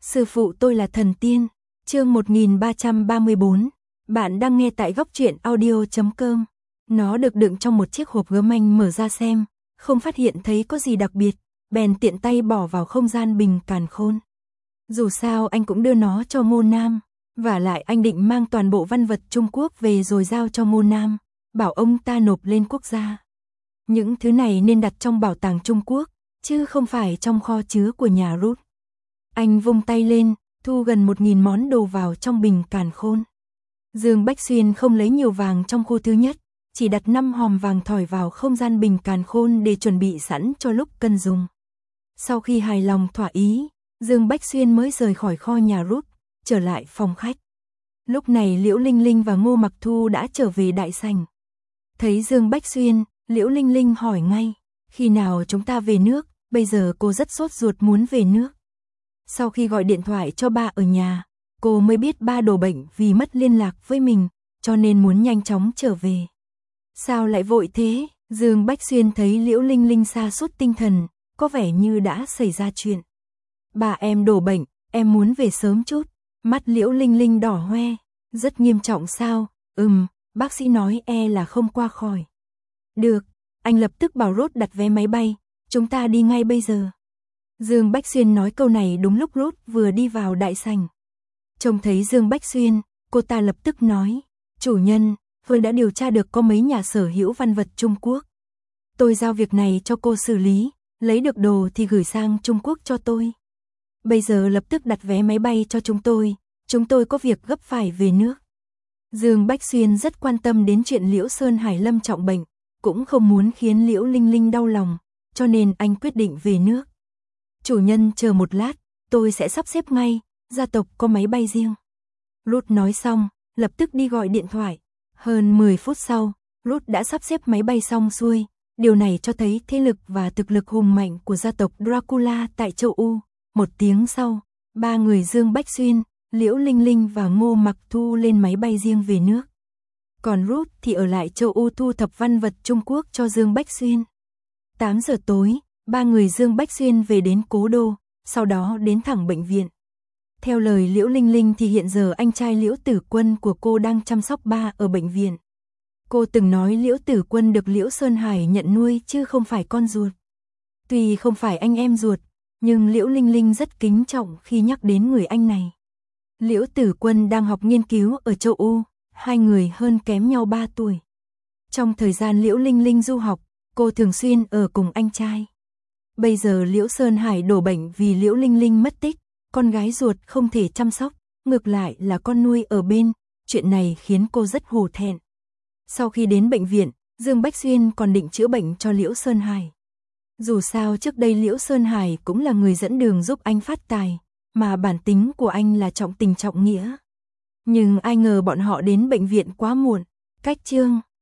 Sư phụ tôi là thần tiên. Chương 1334. Bạn đang nghe tại góc truyện audio.com. Nó được đựng trong một chiếc hộp gốm, anh mở ra xem, không phát hiện thấy có gì đặc biệt, bèn tiện tay bỏ vào không gian bình càn khôn. Dù sao anh cũng đưa nó cho Ngô Nam, vả lại anh định mang toàn bộ văn vật Trung Quốc về rồi giao cho Ngô Nam, bảo ông ta nộp lên quốc gia. Những thứ này nên đặt trong bảo tàng Trung Quốc, chứ không phải trong kho chứa của nhà Ruth. Anh vung tay lên, thu gần 1000 món đồ vào trong bình càn khôn. Dương Bách Xuyên không lấy nhiều vàng trong khu thứ nhất, chỉ đặt 5 hòm vàng thỏi vào không gian bình càn khôn để chuẩn bị sẵn cho lúc cần dùng. Sau khi hài lòng thỏa ý, Dương Bách Xuyên mới rời khỏi kho nhà Ruth, trở lại phòng khách. Lúc này Liễu Linh Linh và Ngô Mặc Thu đã trở về đại sảnh. Thấy Dương Bách Xuyên, Liễu Linh Linh hỏi ngay, khi nào chúng ta về nước? Bây giờ cô rất sốt ruột muốn về nước. Sau khi gọi điện thoại cho ba ở nhà, cô mới biết ba đổ bệnh vì mất liên lạc với mình, cho nên muốn nhanh chóng trở về. Sao lại vội thế? Dương Bách Xuyên thấy Liễu Linh Linh sa sút tinh thần, có vẻ như đã xảy ra chuyện. Bà em đổ bệnh, em muốn về sớm chút. Mắt Liễu Linh Linh đỏ hoe. Rất nghiêm trọng sao? Bác sĩ nói là không qua khỏi. Được, anh lập tức bảo Ruth đặt vé máy bay, chúng ta đi ngay bây giờ. Dương Bách Xuyên nói câu này đúng lúc Ruth vừa đi vào đại sảnh. Trông thấy Dương Bách Xuyên, cô ta lập tức nói, chủ nhân, tôi đã điều tra được có mấy nhà sở hữu văn vật Trung Quốc. Tôi giao việc này cho cô xử lý, lấy được đồ thì gửi sang Trung Quốc cho tôi. Bây giờ lập tức đặt vé máy bay cho chúng tôi có việc gấp phải về nước. Dương Bách Xuyên rất quan tâm đến chuyện Liễu Sơn Hải lâm trọng bệnh, cũng không muốn khiến Liễu Linh Linh đau lòng, cho nên anh quyết định về nước. Chủ nhân chờ một lát, tôi sẽ sắp xếp ngay, gia tộc có máy bay riêng. Ruth nói xong, lập tức đi gọi điện thoại. Hơn 10 phút sau, Ruth đã sắp xếp máy bay xong xuôi, điều này cho thấy thế lực và thực lực hùng mạnh của gia tộc Dracula tại châu Âu. Một tiếng sau, ba người Dương Bách Xuyên, Liễu Linh Linh và Ngô Mặc Thu lên máy bay riêng về nước. Còn Ruth thì ở lại châu Âu thu thập văn vật Trung Quốc cho Dương Bách Xuyên. 8 giờ tối, ba người Dương Bách Xuyên về đến cố đô, sau đó đến thẳng bệnh viện. Theo lời Liễu Linh Linh thì hiện giờ anh trai Liễu Tử Quân của cô đang chăm sóc ba ở bệnh viện. Cô từng nói Liễu Tử Quân được Liễu Sơn Hải nhận nuôi chứ không phải con ruột. Tuy không phải anh em ruột, nhưng Liễu Linh Linh rất kính trọng khi nhắc đến người anh này. Liễu Tử Quân đang học nghiên cứu ở châu Âu, hai người hơn kém nhau 3 tuổi. Trong thời gian Liễu Linh Linh du học, cô thường xuyên ở cùng anh trai. Bây giờ Liễu Sơn Hải đổ bệnh vì Liễu Linh Linh mất tích, con gái ruột không thể chăm sóc, ngược lại là con nuôi ở bên, chuyện này khiến cô rất hổ thẹn. Sau khi đến bệnh viện, Dương Bách Xuyên còn định chữa bệnh cho Liễu Sơn Hải. Dù sao trước đây Liễu Sơn Hải cũng là người dẫn đường giúp anh phát tài, mà bản tính của anh là trọng tình trọng nghĩa. Nhưng ai ngờ bọn họ đến bệnh viện quá muộn, cách chương